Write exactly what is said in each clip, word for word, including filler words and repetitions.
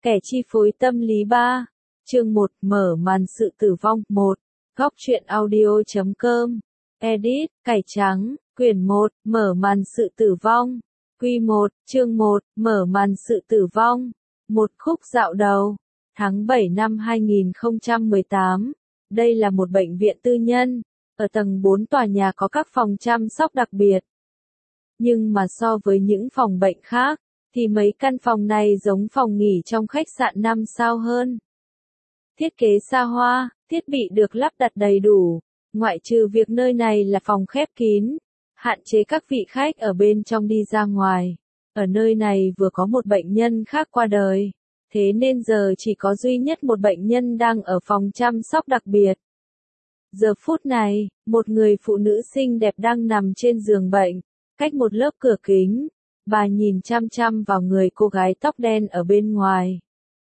Kẻ chi phối tâm lý ba. Chương một, mở màn sự tử vong. một. Góc truyện audio chấm com. Edit, cải trắng, quyển một, mở màn sự tử vong. Quy một, chương một, mở màn sự tử vong. Một khúc dạo đầu. Tháng bảy năm hai nghìn không trăm mười tám. Đây là một bệnh viện tư nhân. Ở tầng bốn tòa nhà có các phòng chăm sóc đặc biệt. Nhưng mà so với những phòng bệnh khác, thì mấy căn phòng này giống phòng nghỉ trong khách sạn năm sao hơn. Thiết kế xa hoa, thiết bị được lắp đặt đầy đủ, ngoại trừ việc nơi này là phòng khép kín, hạn chế các vị khách ở bên trong đi ra ngoài. Ở nơi này vừa có một bệnh nhân khác qua đời, thế nên giờ chỉ có duy nhất một bệnh nhân đang ở phòng chăm sóc đặc biệt. Giờ phút này, một người phụ nữ xinh đẹp đang nằm trên giường bệnh, cách một lớp cửa kính. Bà nhìn chăm chăm vào người cô gái tóc đen ở bên ngoài.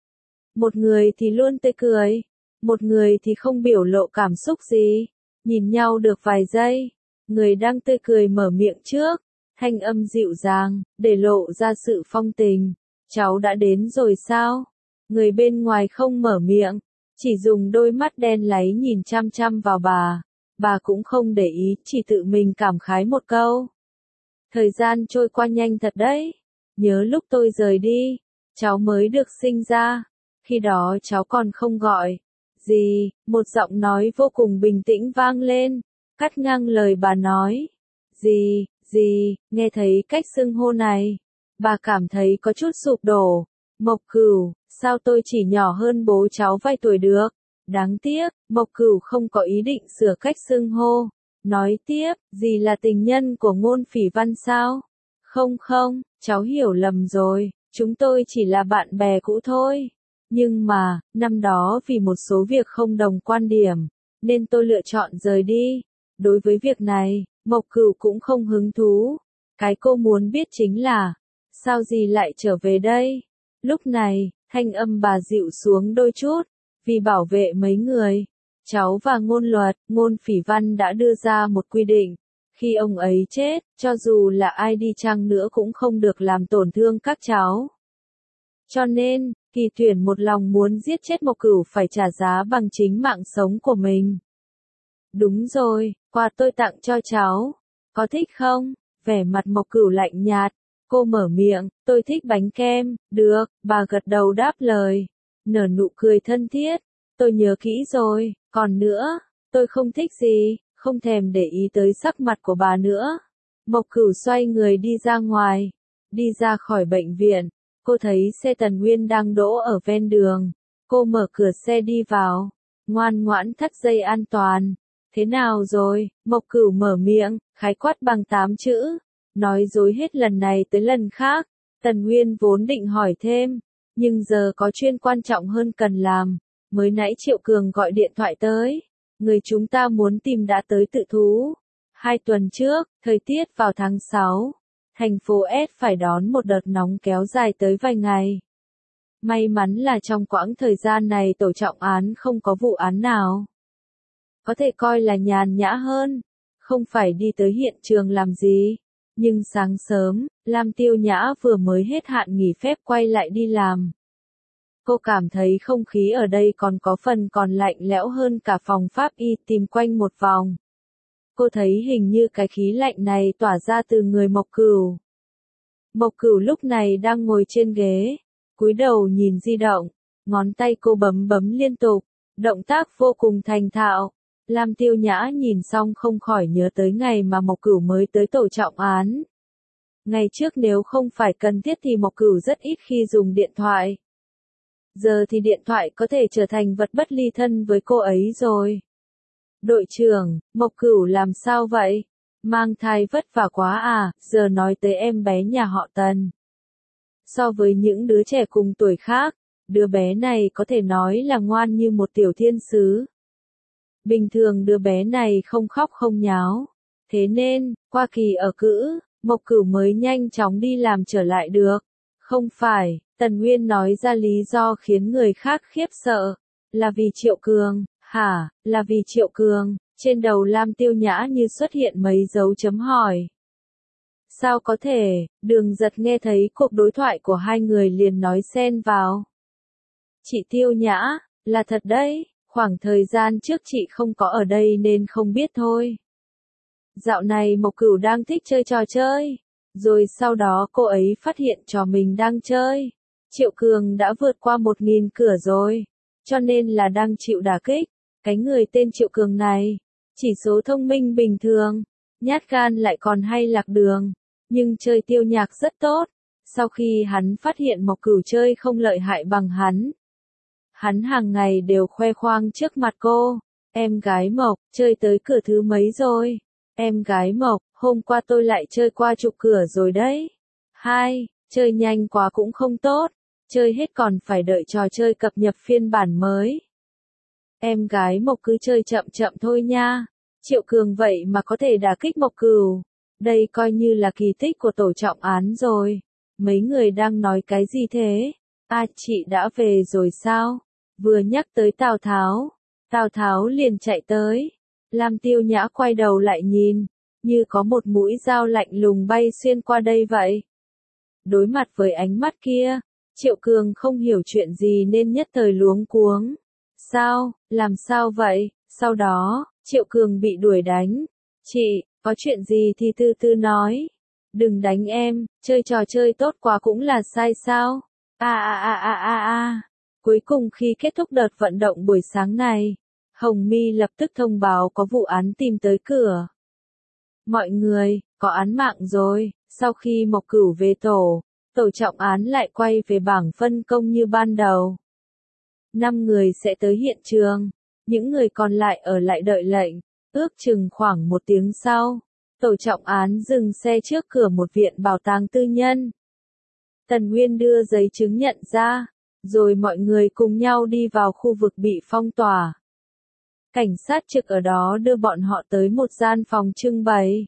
Một người thì luôn tươi cười, một người thì không biểu lộ cảm xúc gì. Nhìn nhau được vài giây, người đang tươi cười mở miệng trước, thanh âm dịu dàng, để lộ ra sự phong tình. Cháu đã đến rồi sao? Người bên ngoài không mở miệng, chỉ dùng đôi mắt đen láy nhìn chăm chăm vào bà. Bà cũng không để ý, chỉ tự mình cảm khái một câu. Thời gian trôi qua nhanh thật đấy. Nhớ lúc tôi rời đi, cháu mới được sinh ra. Khi đó cháu còn không gọi. Gì, một giọng nói vô cùng bình tĩnh vang lên, cắt ngang lời bà nói. Gì, gì, nghe thấy cách xưng hô này. Bà cảm thấy có chút sụp đổ. Mộc Cửu, sao tôi chỉ nhỏ hơn bố cháu vài tuổi được? Đáng tiếc, Mộc Cửu không có ý định sửa cách xưng hô. Nói tiếp, gì là tình nhân của Ngôn Phỉ Văn sao? Không không, cháu hiểu lầm rồi, chúng tôi chỉ là bạn bè cũ thôi. Nhưng mà, năm đó vì một số việc không đồng quan điểm, nên tôi lựa chọn rời đi. Đối với việc này, Mộc Cửu cũng không hứng thú. Cái cô muốn biết chính là, sao dì lại trở về đây? Lúc này, thanh âm bà dịu xuống đôi chút, vì bảo vệ mấy người. Cháu và Ngôn Luật, Ngôn Phỉ Văn đã đưa ra một quy định. Khi ông ấy chết, cho dù là ai đi chăng nữa cũng không được làm tổn thương các cháu. Cho nên, Kỳ Tuyển một lòng muốn giết chết Mộc Cửu phải trả giá bằng chính mạng sống của mình. Đúng rồi, quà tôi tặng cho cháu. Có thích không? Vẻ mặt Mộc Cửu lạnh nhạt. Cô mở miệng, tôi thích bánh kem. Được, bà gật đầu đáp lời. Nở nụ cười thân thiết. Tôi nhớ kỹ rồi. Còn nữa, tôi không thích gì, không thèm để ý tới sắc mặt của bà nữa. Mộc Cửu xoay người đi ra ngoài, đi ra khỏi bệnh viện. Cô thấy xe Tần Nguyên đang đỗ ở ven đường. Cô mở cửa xe đi vào, ngoan ngoãn thắt dây an toàn. Thế nào rồi? Mộc Cửu mở miệng, khái quát bằng tám chữ. Nói dối hết lần này tới lần khác. Tần Nguyên vốn định hỏi thêm, nhưng giờ có chuyện quan trọng hơn cần làm. Mới nãy Triệu Cường gọi điện thoại tới. Người chúng ta muốn tìm đã tới tự thú. Hai tuần trước, thời tiết vào tháng sáu. Thành phố S phải đón một đợt nóng kéo dài tới vài ngày. May mắn là trong quãng thời gian này tổ trọng án không có vụ án nào. Có thể coi là nhàn nhã hơn. Không phải đi tới hiện trường làm gì. Nhưng sáng sớm, Lam Tiêu Nhã vừa mới hết hạn nghỉ phép quay lại đi làm. Cô cảm thấy không khí ở đây còn có phần còn lạnh lẽo hơn cả phòng pháp y tìm quanh một vòng. Cô thấy hình như cái khí lạnh này tỏa ra từ người Mộc Cửu. Mộc Cửu lúc này đang ngồi trên ghế, cúi đầu nhìn di động, ngón tay cô bấm bấm liên tục, động tác vô cùng thành thạo. Lam Tiêu Nhã nhìn xong không khỏi nhớ tới ngày mà Mộc Cửu mới tới tổ trọng án. Ngày trước nếu không phải cần thiết thì Mộc Cửu rất ít khi dùng điện thoại. Giờ thì điện thoại có thể trở thành vật bất ly thân với cô ấy rồi. Đội trưởng, Mộc Cửu làm sao vậy? Mang thai vất vả quá à, giờ nói tới em bé nhà họ Tần. So với những đứa trẻ cùng tuổi khác, đứa bé này có thể nói là ngoan như một tiểu thiên sứ. Bình thường đứa bé này không khóc không nháo. Thế nên, qua kỳ ở cữ, Mộc Cửu mới nhanh chóng đi làm trở lại được. Không phải, Tần Nguyên nói ra lý do khiến người khác khiếp sợ. Là vì Triệu Cường, hả, là vì Triệu Cường, trên đầu Lam Tiêu Nhã như xuất hiện mấy dấu chấm hỏi. Sao có thể, Đường Giật nghe thấy cuộc đối thoại của hai người liền nói xen vào. Chị Tiêu Nhã, là thật đấy, khoảng thời gian trước chị không có ở đây nên không biết thôi. Dạo này Mộc Cửu đang thích chơi trò chơi, rồi sau đó cô ấy phát hiện trò mình đang chơi. Triệu Cường đã vượt qua một nghìn cửa rồi, cho nên là đang chịu đả kích. Cái người tên Triệu Cường này, chỉ số thông minh bình thường, nhát gan lại còn hay lạc đường, nhưng chơi tiêu nhạc rất tốt. Sau khi hắn phát hiện Mộc Cửu chơi không lợi hại bằng hắn, hắn hàng ngày đều khoe khoang trước mặt cô. Em gái Mộc, chơi tới cửa thứ mấy rồi? Em gái Mộc, hôm qua tôi lại chơi qua chục cửa rồi đấy. Hai, chơi nhanh quá cũng không tốt, chơi hết còn phải đợi trò chơi cập nhật phiên bản mới. Em gái Mộc cứ chơi chậm chậm thôi nha. Triệu Cường vậy mà có thể đả kích Mộc Cửu. Đây coi như là kỳ tích của tổ trọng án rồi. Mấy người đang nói cái gì thế? À, chị đã về rồi sao? Vừa nhắc tới Tào Tháo, Tào Tháo liền chạy tới. Lam Tiêu Nhã quay đầu lại nhìn, như có một mũi dao lạnh lùng bay xuyên qua đây vậy. Đối mặt với ánh mắt kia, Triệu Cường không hiểu chuyện gì nên nhất thời luống cuống. Sao, làm sao vậy? Sau đó, Triệu Cường bị đuổi đánh. Chị, có chuyện gì thì từ từ nói. Đừng đánh em, chơi trò chơi tốt quá cũng là sai sao? A a a a a a. Cuối cùng khi kết thúc đợt vận động buổi sáng này, Hồng My lập tức thông báo có vụ án tìm tới cửa. Mọi người, có án mạng rồi. Sau khi Mộc Cửu về tổ, tổ trọng án lại quay về bảng phân công như ban đầu. Năm người sẽ tới hiện trường, những người còn lại ở lại đợi lệnh. Ước chừng khoảng một tiếng sau, tổ trọng án dừng xe trước cửa một viện bảo tàng tư nhân. Tần Nguyên đưa giấy chứng nhận ra, rồi mọi người cùng nhau đi vào khu vực bị phong tỏa. Cảnh sát trực ở đó đưa bọn họ tới một gian phòng trưng bày.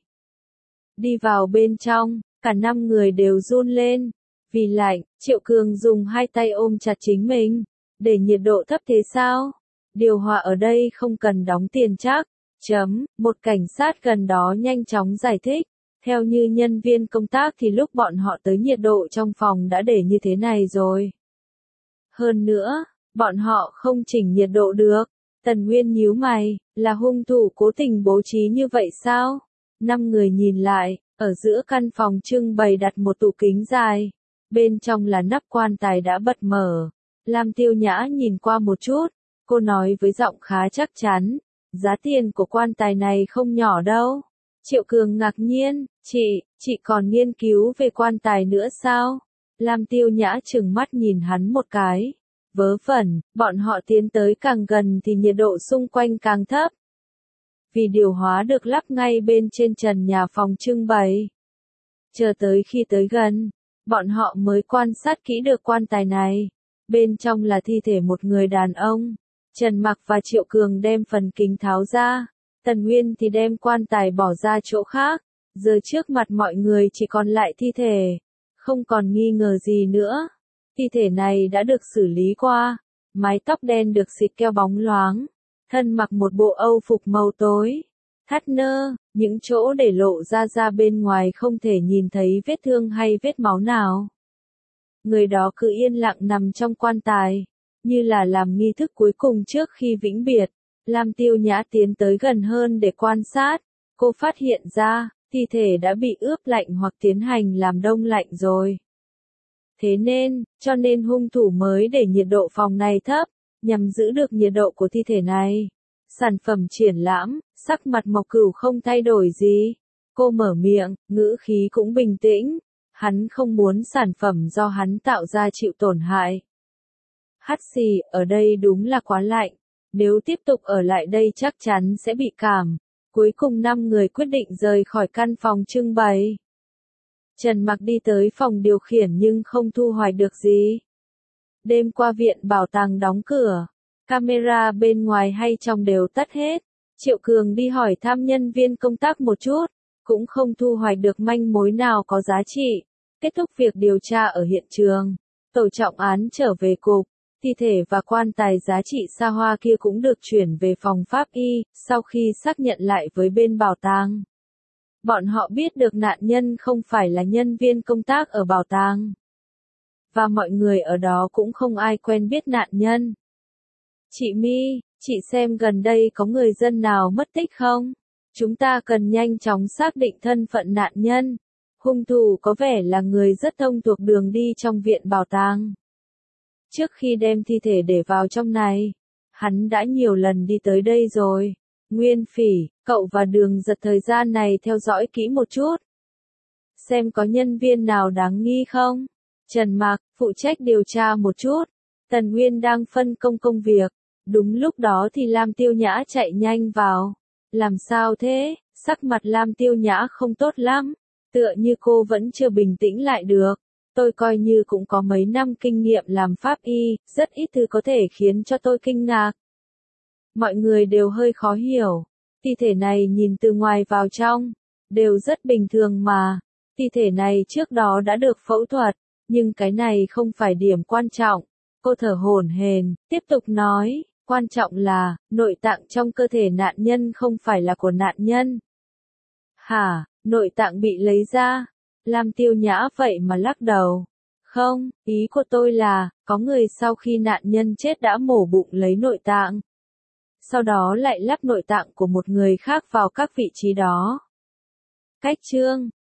Đi vào bên trong, cả năm người đều run lên. Vì lạnh, Triệu Cường dùng hai tay ôm chặt chính mình. Để nhiệt độ thấp thế sao? Điều hòa ở đây không cần đóng tiền chắc. Chấm, một cảnh sát gần đó nhanh chóng giải thích. Theo như nhân viên công tác thì lúc bọn họ tới nhiệt độ trong phòng đã để như thế này rồi. Hơn nữa, bọn họ không chỉnh nhiệt độ được. Tần Nguyên nhíu mày, là hung thủ cố tình bố trí như vậy sao? Năm người nhìn lại, ở giữa căn phòng trưng bày đặt một tủ kính dài. Bên trong là nắp quan tài đã bật mở. Lam Tiêu Nhã nhìn qua một chút, cô nói với giọng khá chắc chắn, giá tiền của quan tài này không nhỏ đâu. Triệu Cường ngạc nhiên, chị, chị còn nghiên cứu về quan tài nữa sao? Lam Tiêu Nhã trừng mắt nhìn hắn một cái. Vớ vẩn, bọn họ tiến tới càng gần thì nhiệt độ xung quanh càng thấp. Vì điều hòa được lắp ngay bên trên trần nhà phòng trưng bày. Chờ tới khi tới gần, bọn họ mới quan sát kỹ được quan tài này. Bên trong là thi thể một người đàn ông. Trần Mặc và Triệu Cường đem phần kính tháo ra. Tần Nguyên thì đem quan tài bỏ ra chỗ khác. Giờ trước mặt mọi người chỉ còn lại thi thể. Không còn nghi ngờ gì nữa. Thi thể này đã được xử lý qua. Mái tóc đen được xịt keo bóng loáng. Thân mặc một bộ âu phục màu tối. Thắt nơ, những chỗ để lộ ra ra bên ngoài không thể nhìn thấy vết thương hay vết máu nào. Người đó cứ yên lặng nằm trong quan tài, như là làm nghi thức cuối cùng trước khi vĩnh biệt. Lam Tiêu Nhã tiến tới gần hơn để quan sát. Cô phát hiện ra, thi thể đã bị ướp lạnh hoặc tiến hành làm đông lạnh rồi. Thế nên, cho nên hung thủ mới để nhiệt độ phòng này thấp, nhằm giữ được nhiệt độ của thi thể này. Sản phẩm triển lãm, sắc mặt Mộc Cửu không thay đổi gì. Cô mở miệng, ngữ khí cũng bình tĩnh. Hắn không muốn sản phẩm do hắn tạo ra chịu tổn hại. Hắt xì, ở đây đúng là quá lạnh. Nếu tiếp tục ở lại đây chắc chắn sẽ bị cảm. Cuối cùng năm người quyết định rời khỏi căn phòng trưng bày. Trần Mặc đi tới phòng điều khiển nhưng không thu hoạch được gì. Đêm qua viện bảo tàng đóng cửa. Camera bên ngoài hay trong đều tắt hết. Triệu Cường đi hỏi thăm nhân viên công tác một chút. Cũng không thu hoạch được manh mối nào có giá trị. Kết thúc việc điều tra ở hiện trường. Tổ trọng án trở về cục. Thi thể và quan tài giá trị xa hoa kia cũng được chuyển về phòng pháp y, sau khi xác nhận lại với bên bảo tàng. Bọn họ biết được nạn nhân không phải là nhân viên công tác ở bảo tàng. và mọi người ở đó cũng không ai quen biết nạn nhân. Chị My, chị xem gần đây có người dân nào mất tích không? Chúng ta cần nhanh chóng xác định thân phận nạn nhân. Hung thủ có vẻ là người rất thông thuộc đường đi trong viện bảo tàng. Trước khi đem thi thể để vào trong này, hắn đã nhiều lần đi tới đây rồi. Nguyên Phỉ, cậu và Đường Giật thời gian này theo dõi kỹ một chút. Xem có nhân viên nào đáng nghi không? Trần Mạc, phụ trách điều tra một chút. Tần Nguyên đang phân công công việc. Đúng lúc đó thì Lam Tiêu Nhã chạy nhanh vào. Làm sao thế? Sắc mặt Lam Tiêu Nhã không tốt lắm. Tựa như cô vẫn chưa bình tĩnh lại được. Tôi coi như cũng có mấy năm kinh nghiệm làm pháp y, rất ít thứ có thể khiến cho tôi kinh ngạc. Mọi người đều hơi khó hiểu. Thi thể này nhìn từ ngoài vào trong, đều rất bình thường mà. Thi thể này trước đó đã được phẫu thuật, nhưng cái này không phải điểm quan trọng. Cô thở hổn hển, tiếp tục nói, quan trọng là, nội tạng trong cơ thể nạn nhân không phải là của nạn nhân. Hả, nội tạng bị lấy ra? Lam Tiêu Nhã vậy mà lắc đầu. Không, ý của tôi là, có người sau khi nạn nhân chết đã mổ bụng lấy nội tạng. Sau đó lại lắp nội tạng của một người khác vào các vị trí đó. Cách chương